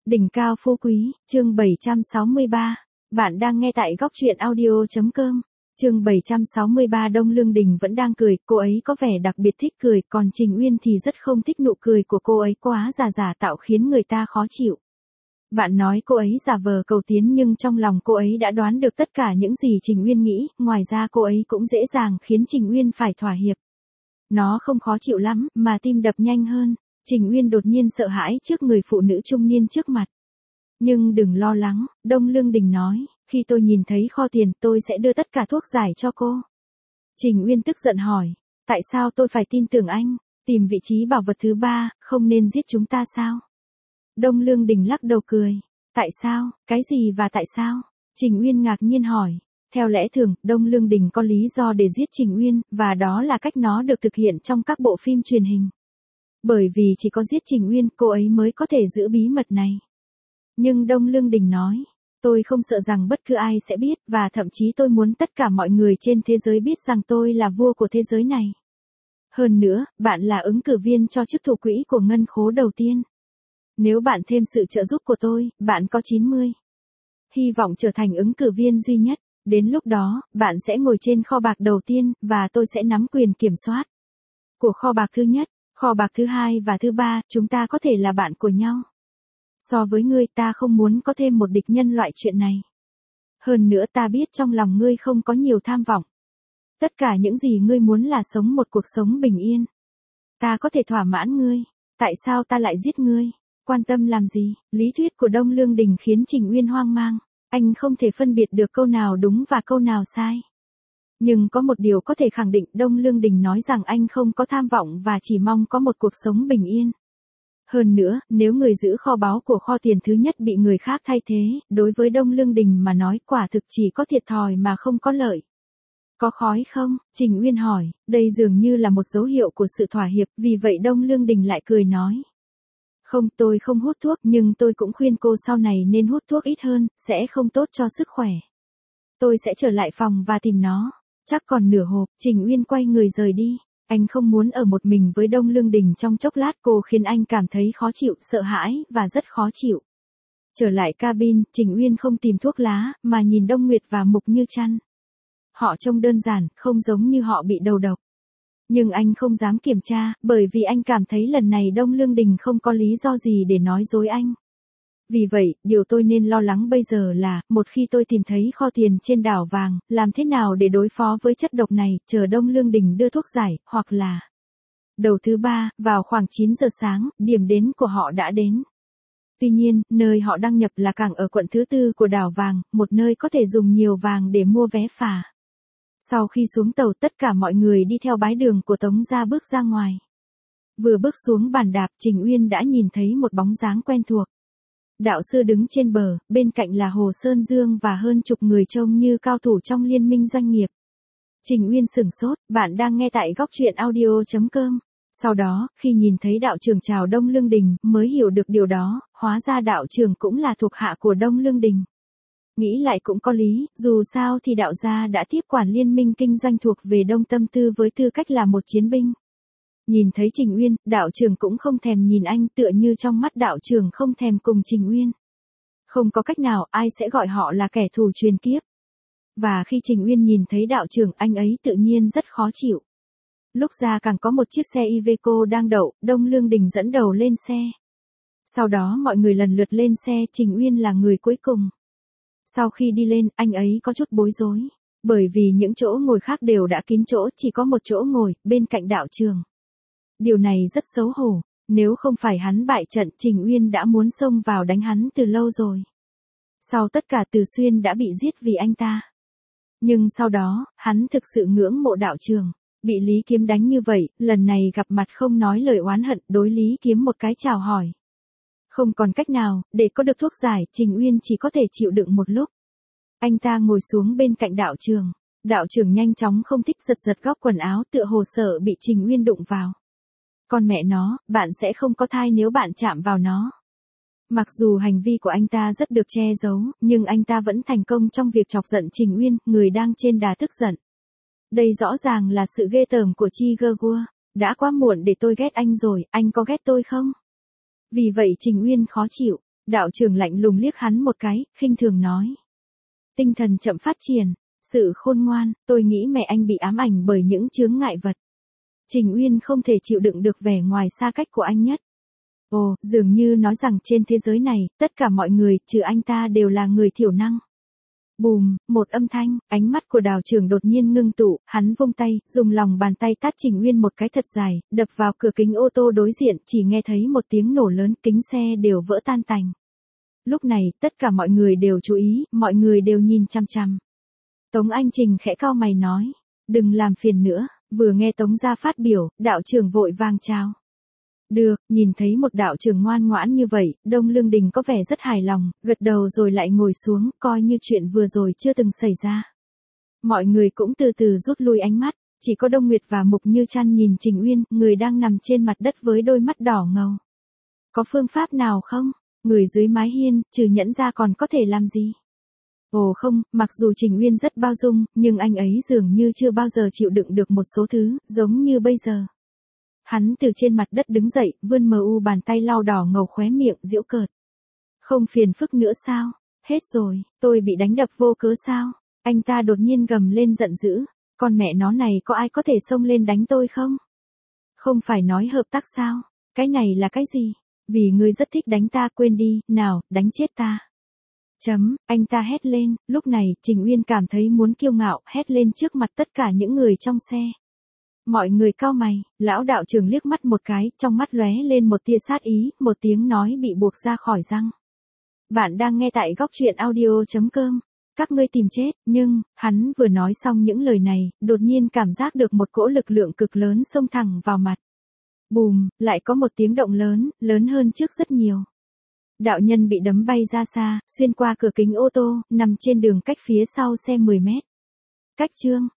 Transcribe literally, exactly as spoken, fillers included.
Đỉnh cao phú quý, chương bảy trăm sáu mươi ba. Bạn đang nghe tại góc truyện audio chấm com. Chương bảy trăm sáu mươi ba. Đông Lương Đình vẫn đang cười, cô ấy có vẻ đặc biệt thích cười, còn Trình Uyên thì rất không thích nụ cười của cô ấy, quá giả giả tạo khiến người ta khó chịu. Bạn nói cô ấy giả vờ cầu tiến nhưng trong lòng cô ấy đã đoán được tất cả những gì Trình Uyên nghĩ, ngoài ra cô ấy cũng dễ dàng khiến Trình Uyên phải thỏa hiệp. Nó không khó chịu lắm, mà tim đập nhanh hơn. Trình Uyên đột nhiên sợ hãi trước người phụ nữ trung niên trước mặt. Nhưng đừng lo lắng, Đông Lương Đình nói, khi tôi nhìn thấy kho tiền tôi sẽ đưa tất cả thuốc giải cho cô. Trình Uyên tức giận hỏi, tại sao tôi phải tin tưởng anh, tìm vị trí bảo vật thứ ba, không nên giết chúng ta sao? Đông Lương Đình lắc đầu cười, tại sao, cái gì và tại sao? Trình Uyên ngạc nhiên hỏi. Theo lẽ thường, Đông Lương Đình có lý do để giết Trình Uyên, và đó là cách nó được thực hiện trong các bộ phim truyền hình. Bởi vì chỉ có giết Trình Uyên, cô ấy mới có thể giữ bí mật này. Nhưng Đông Lương Đình nói, tôi không sợ rằng bất cứ ai sẽ biết, và thậm chí tôi muốn tất cả mọi người trên thế giới biết rằng tôi là vua của thế giới này. Hơn nữa, bạn là ứng cử viên cho chức thủ quỹ của ngân khố đầu tiên. Nếu bạn thêm sự trợ giúp của tôi, bạn có chín mươi. Hy vọng trở thành ứng cử viên duy nhất. Đến lúc đó, bạn sẽ ngồi trên kho bạc đầu tiên, và tôi sẽ nắm quyền kiểm soát của kho bạc thứ nhất, kho bạc thứ hai và thứ ba, chúng ta có thể là bạn của nhau. So với ngươi, ta không muốn có thêm một địch nhân loại chuyện này. Hơn nữa ta biết trong lòng ngươi không có nhiều tham vọng. Tất cả những gì ngươi muốn là sống một cuộc sống bình yên. Ta có thể thỏa mãn ngươi. Tại sao ta lại giết ngươi? Quan tâm làm gì? Lý thuyết của Đông Lương Đình khiến Trình Uyên hoang mang. Anh không thể phân biệt được câu nào đúng và câu nào sai. Nhưng có một điều có thể khẳng định, Đông Lương Đình nói rằng anh không có tham vọng và chỉ mong có một cuộc sống bình yên. Hơn nữa, nếu người giữ kho báu của kho tiền thứ nhất bị người khác thay thế, đối với Đông Lương Đình mà nói quả thực chỉ có thiệt thòi mà không có lợi. Có khói không? Trình Uyên hỏi, đây dường như là một dấu hiệu của sự thỏa hiệp, vì vậy Đông Lương Đình lại cười nói. Không, tôi không hút thuốc, nhưng tôi cũng khuyên cô sau này nên hút thuốc ít hơn, sẽ không tốt cho sức khỏe. Tôi sẽ trở lại phòng và tìm nó. Chắc còn nửa hộp. Trình Uyên quay người rời đi. Anh không muốn ở một mình với Đông Lương Đình trong chốc lát, cô khiến anh cảm thấy khó chịu, sợ hãi, và rất khó chịu. Trở lại cabin, Trình Uyên không tìm thuốc lá, mà nhìn Đông Nguyệt và Mục Như Chăn. Họ trông đơn giản, không giống như họ bị đầu độc. Nhưng anh không dám kiểm tra, bởi vì anh cảm thấy lần này Đông Lương Đình không có lý do gì để nói dối anh. Vì vậy, điều tôi nên lo lắng bây giờ là, một khi tôi tìm thấy kho tiền trên đảo vàng, làm thế nào để đối phó với chất độc này, chờ Đông Lương Đình đưa thuốc giải, hoặc là... Đầu thứ ba, vào khoảng chín giờ sáng, điểm đến của họ đã đến. Tuy nhiên, nơi họ đăng nhập là cảng ở quận thứ tư của đảo vàng, một nơi có thể dùng nhiều vàng để mua vé phà. Sau khi xuống tàu, tất cả mọi người đi theo bái đường của Tống gia bước ra ngoài. Vừa bước xuống bàn đạp, Trình Uyên đã nhìn thấy một bóng dáng quen thuộc. Đạo sư đứng trên bờ, bên cạnh là Hồ Sơn Dương và hơn chục người trông như cao thủ trong liên minh doanh nghiệp. Trình Uyên sửng sốt, bạn đang nghe tại góc truyện audio chấm com. Sau đó, khi nhìn thấy đạo trưởng chào Đông Lương Đình, mới hiểu được điều đó, hóa ra đạo trưởng cũng là thuộc hạ của Đông Lương Đình. Nghĩ lại cũng có lý, dù sao thì đạo gia đã tiếp quản liên minh kinh doanh thuộc về Đông Tâm Tư với tư cách là một chiến binh. Nhìn thấy Trình Uyên, đạo trưởng cũng không thèm nhìn anh, tựa như trong mắt đạo trưởng không thèm cùng Trình Uyên. Không có cách nào, ai sẽ gọi họ là kẻ thù truyền kiếp. Và khi Trình Uyên nhìn thấy đạo trưởng, anh ấy tự nhiên rất khó chịu. Lúc ra càng có một chiếc xe Iveco đang đậu, Đông Lương Đình dẫn đầu lên xe. Sau đó mọi người lần lượt lên xe, Trình Uyên là người cuối cùng. Sau khi đi lên, anh ấy có chút bối rối. Bởi vì những chỗ ngồi khác đều đã kín chỗ, chỉ có một chỗ ngồi, bên cạnh đạo trưởng. Điều này rất xấu hổ, nếu không phải hắn bại trận, Trình Uyên đã muốn xông vào đánh hắn từ lâu rồi. Sau tất cả Từ Xuyên đã bị giết vì anh ta. Nhưng sau đó, hắn thực sự ngưỡng mộ đạo trưởng. Bị Lý Kiếm đánh như vậy, lần này gặp mặt không nói lời oán hận, đối Lý Kiếm một cái chào hỏi. Không còn cách nào, để có được thuốc giải, Trình Uyên chỉ có thể chịu đựng một lúc. Anh ta ngồi xuống bên cạnh đạo trưởng. Đạo trưởng nhanh chóng không thích giật giật góc quần áo, tựa hồ sợ bị Trình Uyên đụng vào. Con mẹ nó, bạn sẽ không có thai nếu bạn chạm vào nó. Mặc dù hành vi của anh ta rất được che giấu, nhưng anh ta vẫn thành công trong việc chọc giận Trình Uyên, người đang trên đà tức giận. Đây rõ ràng là sự ghê tởm của Chi Gơ Gua. Đã quá muộn để tôi ghét anh rồi, anh có ghét tôi không? Vì vậy Trình Uyên khó chịu. Đạo trưởng lạnh lùng liếc hắn một cái, khinh thường nói. Tinh thần chậm phát triển, sự khôn ngoan, tôi nghĩ mẹ anh bị ám ảnh bởi những chướng ngại vật. Trình Uyên không thể chịu đựng được vẻ ngoài xa cách của anh nhất. Ồ, dường như nói rằng trên thế giới này, tất cả mọi người, trừ anh ta đều là người thiểu năng. Bùm, một âm thanh, ánh mắt của đạo trưởng đột nhiên ngưng tụ, hắn vung tay, dùng lòng bàn tay tát Trình Uyên một cái thật dài, đập vào cửa kính ô tô đối diện, chỉ nghe thấy một tiếng nổ lớn, kính xe đều vỡ tan tành. Lúc này, tất cả mọi người đều chú ý, mọi người đều nhìn chăm chăm. Tống Anh Trình khẽ cau mày nói, đừng làm phiền nữa, vừa nghe Tống gia phát biểu, đạo trưởng vội vàng chào. Được, nhìn thấy một đạo trưởng ngoan ngoãn như vậy, Đông Lương Đình có vẻ rất hài lòng, gật đầu rồi lại ngồi xuống, coi như chuyện vừa rồi chưa từng xảy ra. Mọi người cũng từ từ rút lui ánh mắt, chỉ có Đông Nguyệt và Mục Như Trăn nhìn Trình Uyên, người đang nằm trên mặt đất với đôi mắt đỏ ngầu. Có phương pháp nào không? Người dưới mái hiên, trừ nhẫn ra còn có thể làm gì? Ồ không, mặc dù Trình Uyên rất bao dung, nhưng anh ấy dường như chưa bao giờ chịu đựng được một số thứ, giống như bây giờ. Hắn từ trên mặt đất đứng dậy, vươn mờ u bàn tay lau đỏ ngầu khóe miệng, giễu cợt. Không phiền phức nữa sao? Hết rồi, tôi bị đánh đập vô cớ sao? Anh ta đột nhiên gầm lên giận dữ. Con mẹ nó này có ai có thể xông lên đánh tôi không? Không phải nói hợp tác sao? Cái này là cái gì? Vì ngươi rất thích đánh ta, quên đi, nào, đánh chết ta. Chấm, anh ta hét lên, lúc này, Trình Uyên cảm thấy muốn kiêu ngạo, hét lên trước mặt tất cả những người trong xe. Mọi người cau mày, lão đạo trưởng liếc mắt một cái, trong mắt lóe lên một tia sát ý, một tiếng nói bị buộc ra khỏi răng. Bạn đang nghe tại góc truyện audio chấm com. Các ngươi tìm chết, nhưng, hắn vừa nói xong những lời này, đột nhiên cảm giác được một cỗ lực lượng cực lớn xông thẳng vào mặt. Bùm, lại có một tiếng động lớn, lớn hơn trước rất nhiều. Đạo nhân bị đấm bay ra xa, xuyên qua cửa kính ô tô, nằm trên đường cách phía sau xe mười mét. Cách chương,